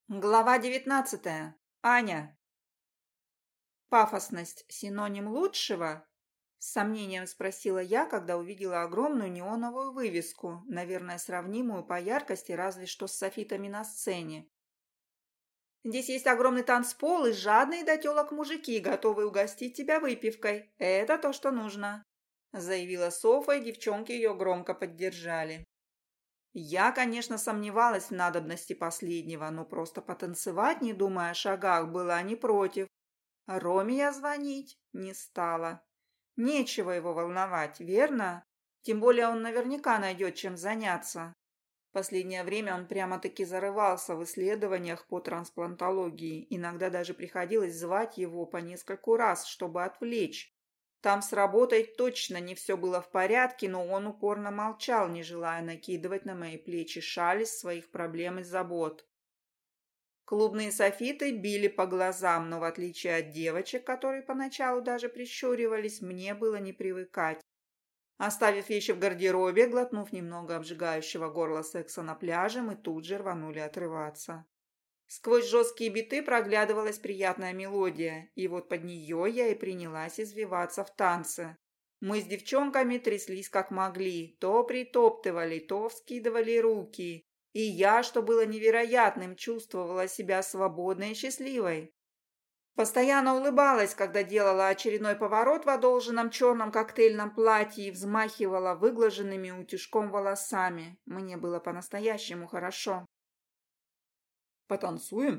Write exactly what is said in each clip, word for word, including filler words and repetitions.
Глава девятнадцатая. Аня. «Пафосность – синоним лучшего?» – с сомнением спросила я, когда увидела огромную неоновую вывеску, наверное, сравнимую по яркости разве что с софитами на сцене. «Здесь есть огромный танцпол и жадные до телок мужики, готовые угостить тебя выпивкой. Это то, что нужно», – заявила Софа, и девчонки ее громко поддержали. Я, конечно, сомневалась в надобности последнего, но просто потанцевать, не думая о шагах, была не против. А Роме я звонить не стала. Нечего его волновать, верно? Тем более он наверняка найдет чем заняться. Последнее время он прямо-таки зарывался в исследованиях по трансплантологии. Иногда даже приходилось звать его по нескольку раз, чтобы отвлечь. Там с работой точно не все было в порядке, но он упорно молчал, не желая накидывать на мои плечи шаль из своих проблем и забот. Клубные софиты били по глазам, но в отличие от девочек, которые поначалу даже прищуривались, мне было не привыкать. Оставив вещи в гардеробе, глотнув немного обжигающего горла секса на пляже, мы тут же рванули отрываться. Сквозь жесткие биты проглядывалась приятная мелодия, и вот под нее я и принялась извиваться в танце. Мы с девчонками тряслись как могли, то притоптывали, то вскидывали руки, и я, что было невероятным, чувствовала себя свободной и счастливой. Постоянно улыбалась, когда делала очередной поворот в одолженном черном коктейльном платье и взмахивала выглаженными утюжком волосами. Мне было по-настоящему хорошо. Потанцуем?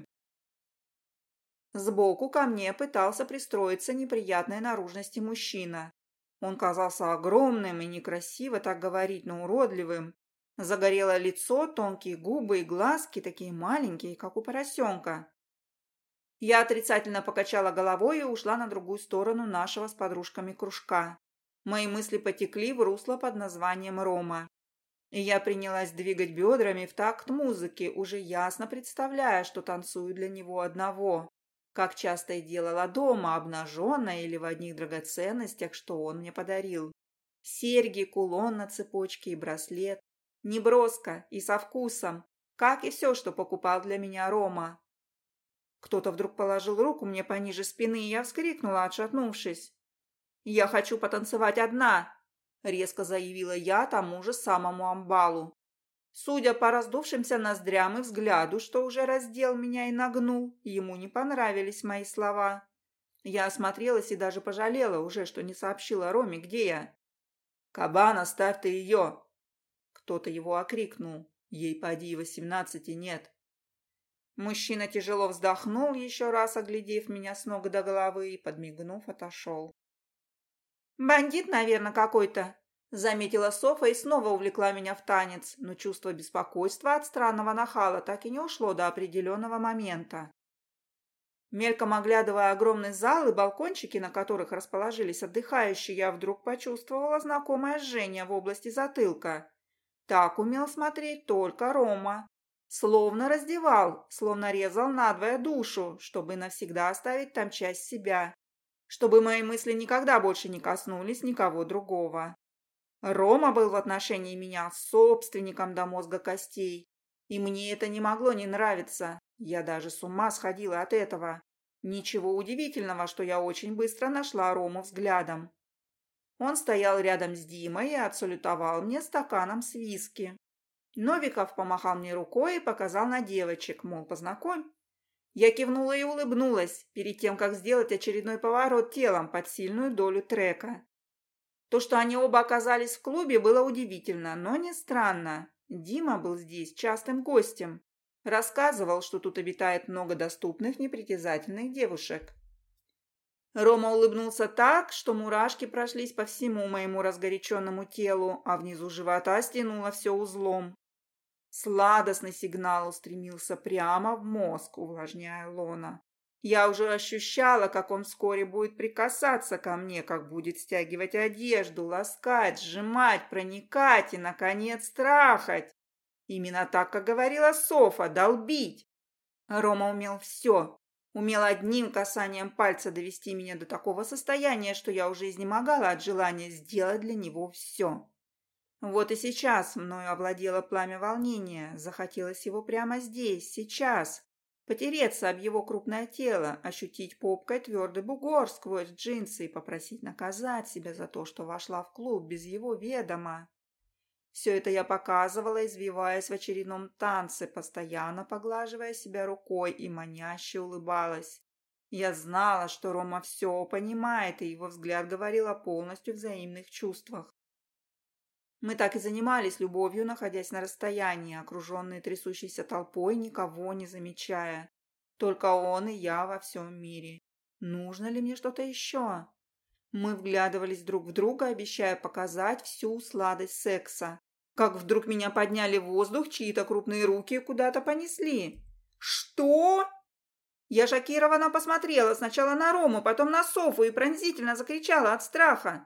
Сбоку ко мне пытался пристроиться неприятной наружности мужчина. Он казался огромным и некрасиво так говорить, но уродливым. Загорелое лицо, тонкие губы и глазки, такие маленькие, как у поросенка. Я отрицательно покачала головой и ушла на другую сторону нашего с подружками кружка. Мои мысли потекли в русло под названием «Рома». И я принялась двигать бедрами в такт музыки, уже ясно представляя, что танцую для него одного, как часто и делала дома, обнаженная или в одних драгоценностях, что он мне подарил. Серьги, кулон на цепочке и браслет. Неброско и со вкусом, как и все, что покупал для меня Рома. Кто-то вдруг положил руку мне пониже спины, и я вскрикнула, отшатнувшись. «Я хочу потанцевать одна!» — резко заявила я тому же самому амбалу. Судя по раздувшимся ноздрям и взгляду, что уже раздел меня и нагнул, ему не понравились мои слова. Я осмотрелась и даже пожалела уже, что не сообщила Роме, где я. «Кабан, оставь ты ее!» Кто-то его окрикнул. «Ей поди восемнадцати нет». Мужчина тяжело вздохнул, еще раз оглядев меня с ног до головы и, подмигнув, отошел. «Бандит, наверное, какой-то», — заметила Софа и снова увлекла меня в танец, но чувство беспокойства от странного нахала так и не ушло до определенного момента. Мельком оглядывая огромный зал и балкончики, на которых расположились отдыхающие, я вдруг почувствовала знакомое жжение в области затылка. Так умел смотреть только Рома. Словно раздевал, словно резал надвое душу, чтобы навсегда оставить там часть себя. Чтобы мои мысли никогда больше не коснулись никого другого. Рома был в отношении меня собственником до мозга костей. И мне это не могло не нравиться. Я даже с ума сходила от этого. Ничего удивительного, что я очень быстро нашла Рому взглядом. Он стоял рядом с Димой и отсалютовал мне стаканом с виски. Новиков помахал мне рукой и показал на девочек, мол, познакомь. Я кивнула и улыбнулась, перед тем, как сделать очередной поворот телом под сильную долю трека. То, что они оба оказались в клубе, было удивительно, но не странно. Дима был здесь частым гостем. Рассказывал, что тут обитает много доступных, непритязательных девушек. Рома улыбнулся так, что мурашки прошлись по всему моему разгоряченному телу, а внизу живота стянуло все узлом. Сладостный сигнал устремился прямо в мозг, увлажняя лона. Я уже ощущала, как он вскоре будет прикасаться ко мне, как будет стягивать одежду, ласкать, сжимать, проникать и, наконец, трахать. Именно так, как говорила Софа, долбить. Рома умел все. Умел одним касанием пальца довести меня до такого состояния, что я уже изнемогала от желания сделать для него все. Вот и сейчас мною овладело пламя волнения. Захотелось его прямо здесь, сейчас. Потереться об его крупное тело, ощутить попкой твердый бугор сквозь джинсы и попросить наказать себя за то, что вошла в клуб без его ведома. Все это я показывала, извиваясь в очередном танце, постоянно поглаживая себя рукой и маняще улыбалась. Я знала, что Рома все понимает, и его взгляд говорил о полностью взаимных чувствах. Мы так и занимались любовью, находясь на расстоянии, окруженные трясущейся толпой, никого не замечая. Только он и я во всем мире. Нужно ли мне что-то еще? Мы вглядывались друг в друга, обещая показать всю сладость секса. Как вдруг меня подняли в воздух, чьи-то крупные руки куда-то понесли. «Что?» Я шокированно посмотрела сначала на Рому, потом на Софу и пронзительно закричала от страха.